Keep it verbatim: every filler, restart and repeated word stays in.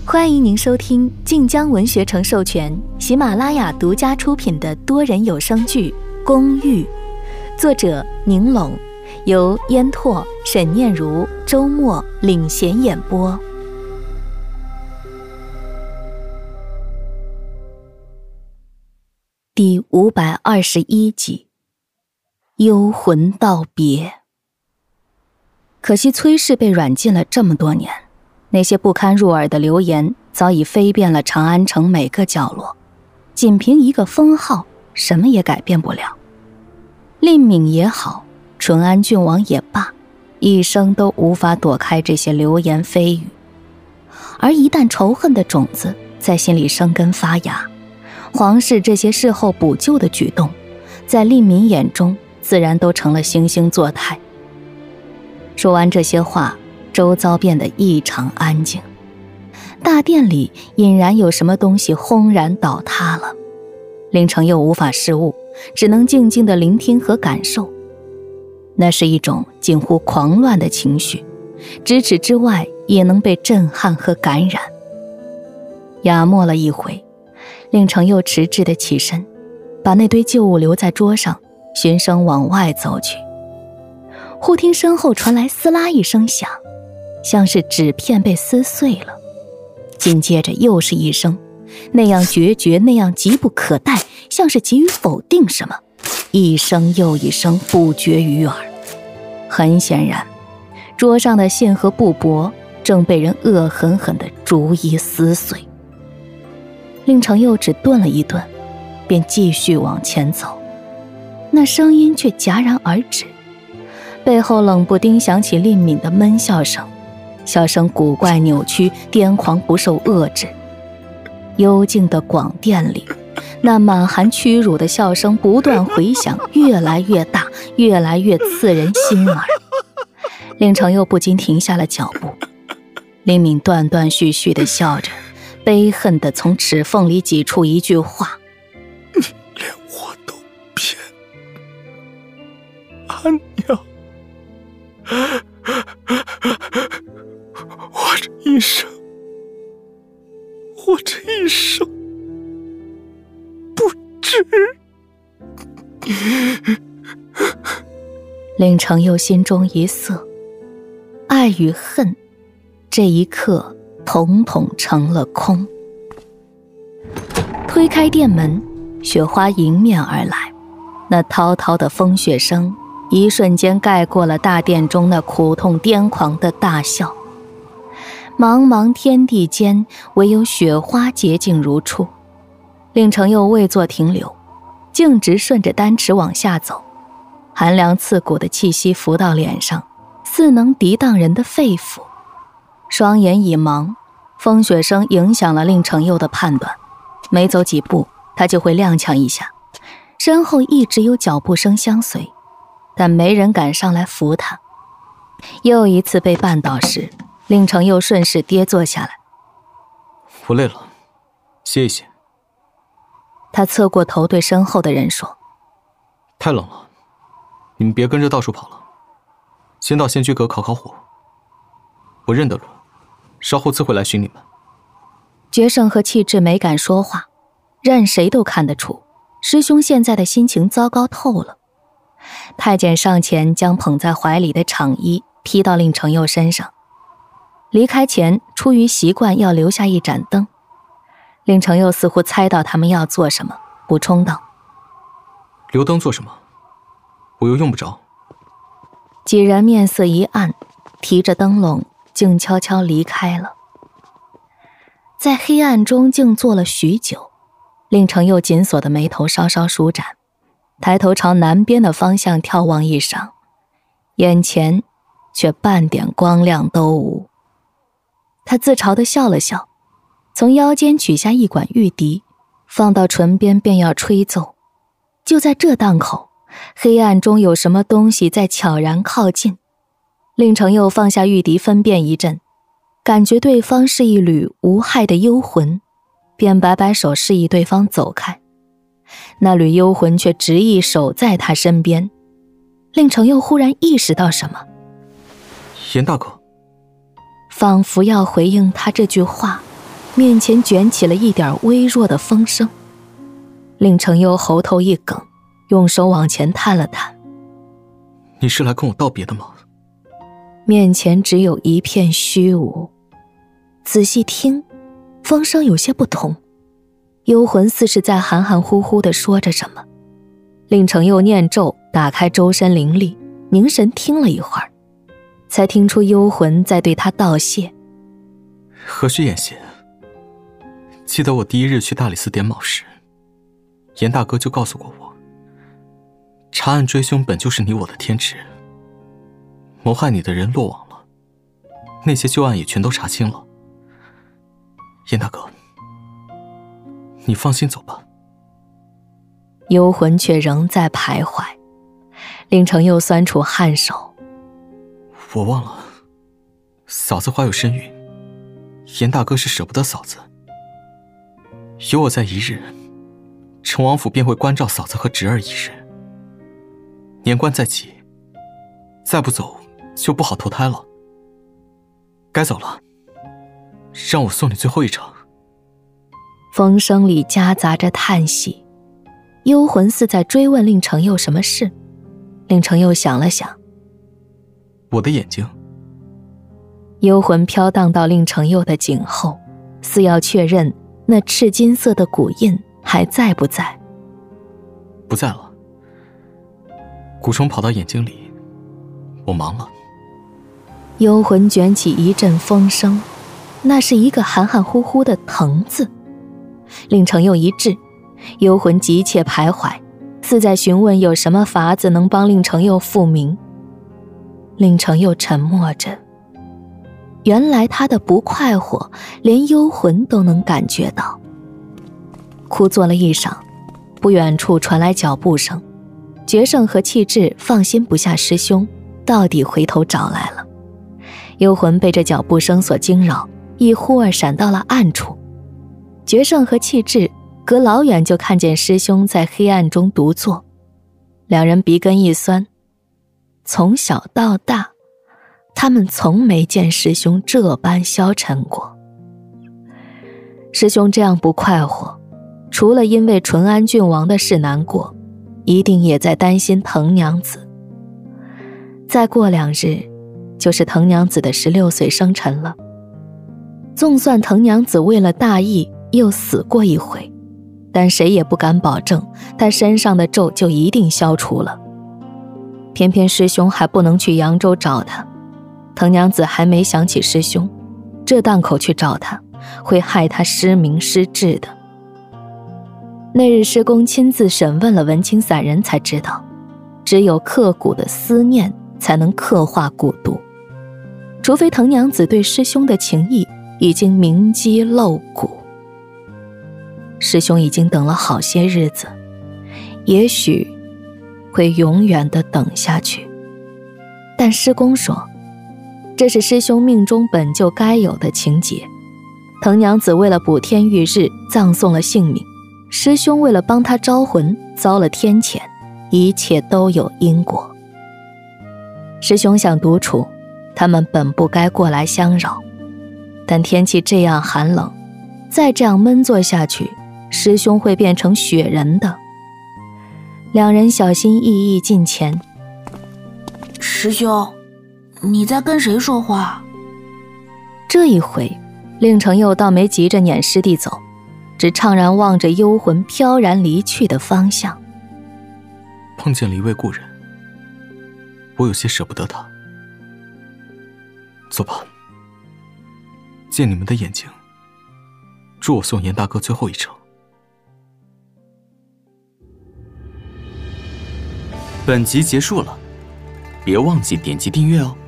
欢迎您收听晋江文学城授权、喜马拉雅独家出品的多人有声剧《公寓》，作者宁拢，由烟拓、沈念如、周末领衔演播。第五百二十一集，幽魂道别。可惜崔氏被软禁了这么多年，那些不堪入耳的流言早已飞遍了长安城每个角落，仅凭一个封号，什么也改变不了。令敏也好，淳安郡王也罢，一生都无法躲开这些流言蜚语。而一旦仇恨的种子在心里生根发芽，皇室这些事后补救的举动，在令敏眼中自然都成了惺惺作态。说完这些话，周遭变得异常安静，大殿里隐然有什么东西轰然倒塌了。令程又无法视物，只能静静地聆听和感受。那是一种近乎狂乱的情绪，咫尺之外也能被震撼和感染。哑默了一回，令程又迟滞地起身，把那堆旧物留在桌上，循声往外走去。忽听身后传来撕拉一声响，像是纸片被撕碎了。紧接着又是一声，那样决绝，那样急不可待，像是急于否定什么，一声又一声不绝于耳。很显然，桌上的信和布帛正被人恶狠狠地逐一撕碎。令程又只顿了一顿，便继续往前走，那声音却戛然而止。背后冷不丁响起令敏的闷笑声，笑声古怪扭曲，癫狂不受遏制。幽静的广殿里，那满含屈辱的笑声不断回响，越来越大，越来越刺人心耳。令程又不禁停下了脚步。令敏断断续续地笑着，悲恨地从齿缝里挤出一句话： 你连我都骗，阿娘，我这一生，我这一生不值。 令程又心中一涩，爱与恨这一刻统统成了空。推开殿门，雪花迎面而来，那滔滔的风雪声一瞬间盖过了大殿中那苦痛癫狂的大笑。茫茫天地间，唯有雪花洁净如初。令程又未作停留，径直顺着丹池往下走，寒凉刺骨的气息浮到脸上，似能涤荡人的肺腑。双眼已盲，风雪声影响了令程又的判断，每走几步他就会踉跄一下，身后一直有脚步声相随，但没人敢上来扶他。又一次被绊倒时，令程又顺势跌坐下来。 我累了，歇一歇。 他侧过头对身后的人说： 太冷了，你们别跟着到处跑了，先到仙居阁烤烤火。我认得路，稍后自会来寻你们。 决胜和气质没敢说话，任谁都看得出师兄现在的心情糟糕透了。太监上前将捧在怀里的氅衣披到令程又身上，离开前出于习惯要留下一盏灯。令程又似乎猜到他们要做什么，补充道： 留灯做什么？我又用不着。 几人面色一暗，提着灯笼静悄悄离开了。在黑暗中静坐了许久，令程又紧锁的眉头稍稍舒展，抬头朝南边的方向眺望一晌，眼前却半点光亮都无。他自嘲地笑了笑，从腰间取下一管玉笛，放到唇边便要吹奏。就在这档口，黑暗中有什么东西在悄然靠近。令程又放下玉笛，分辨一阵，感觉对方是一缕无害的幽魂，便摆摆手示意对方走开。那缕幽魂却执意守在他身边。令程又忽然意识到什么， 严大哥， 仿佛要回应他这句话， 面前卷起了一点微弱的风声。令程佑喉头一梗，用手往前探了探。 你是来跟我道别的吗？ 面前只有一片虚无。仔细听，风声有些不同，幽魂似是在含含糊糊地说着什么。令程佑念咒，打开周身灵力，凝神听了一会儿，才听出幽魂在对他道谢。 何须言谢。记得我第一日去大理寺点卯时，严大哥就告诉过我，查案追凶本就是你我的天职。谋害你的人落网了，那些旧案也全都查清了。严大哥，你放心走吧。 幽魂却仍在徘徊。令程佑酸楚颔首。 我忘了，嫂子怀有身孕，严大哥是舍不得嫂子。有我在一日，陈王府便会关照嫂子和侄儿一日。年关在即，再不走就不好投胎了。该走了，让我送你最后一程。 风声里夹杂着叹息，幽魂似在追问令程佑什么事。令程佑想了想， 我的眼睛。 幽魂飘荡到令程佑的颈后，似要确认那赤金色的骨印还在不在。 不在了，蛊虫跑到眼睛里，我忙了。 幽魂卷起一阵风声，那是一个含含糊糊的疼字。令程佑一滞，幽魂急切徘徊，似在询问有什么法子能帮令程佑复明。令程佑沉默着，原来他的不快活连幽魂都能感觉到。枯坐了一晌，不远处传来脚步声，决胜和气质放心不下师兄，到底回头找来了。幽魂被这脚步声所惊扰，一忽而闪到了暗处。决胜和气质隔老远就看见师兄在黑暗中独坐，两人鼻根一酸。从小到大，他们从没见师兄这般消沉过。师兄这样不快活，除了因为淳安郡王的事难过，一定也在担心藤娘子。再过两日，就是藤娘子的十六岁生辰了。纵算藤娘子为了大义又死过一回，但谁也不敢保证她身上的咒就一定消除了。偏偏师兄还不能去扬州找她，藤娘子还没想起师兄，这档口去找他，会害他失明失智的。那日师公亲自审问了文青散人，才知道只有刻骨的思念才能刻画蛊毒，除非藤娘子对师兄的情谊已经铭基露骨。师兄已经等了好些日子，也许会永远地等下去。但师公说，这是师兄命中本就该有的情节。藤娘子为了补天浴日葬送了性命，师兄为了帮他招魂遭了天谴，一切都有因果。师兄想独处，他们本不该过来相扰，但天气这样寒冷，再这样闷坐下去，师兄会变成雪人的。两人小心翼翼近前。 师兄，你在跟谁说话？ 这一回令程佑倒没急着撵师弟走，只怅然望着幽魂飘然离去的方向。 碰见了一位故人，我有些舍不得他。走吧，借你们的眼睛，助我送严大哥最后一程。 本集结束了，别忘记点击订阅哦。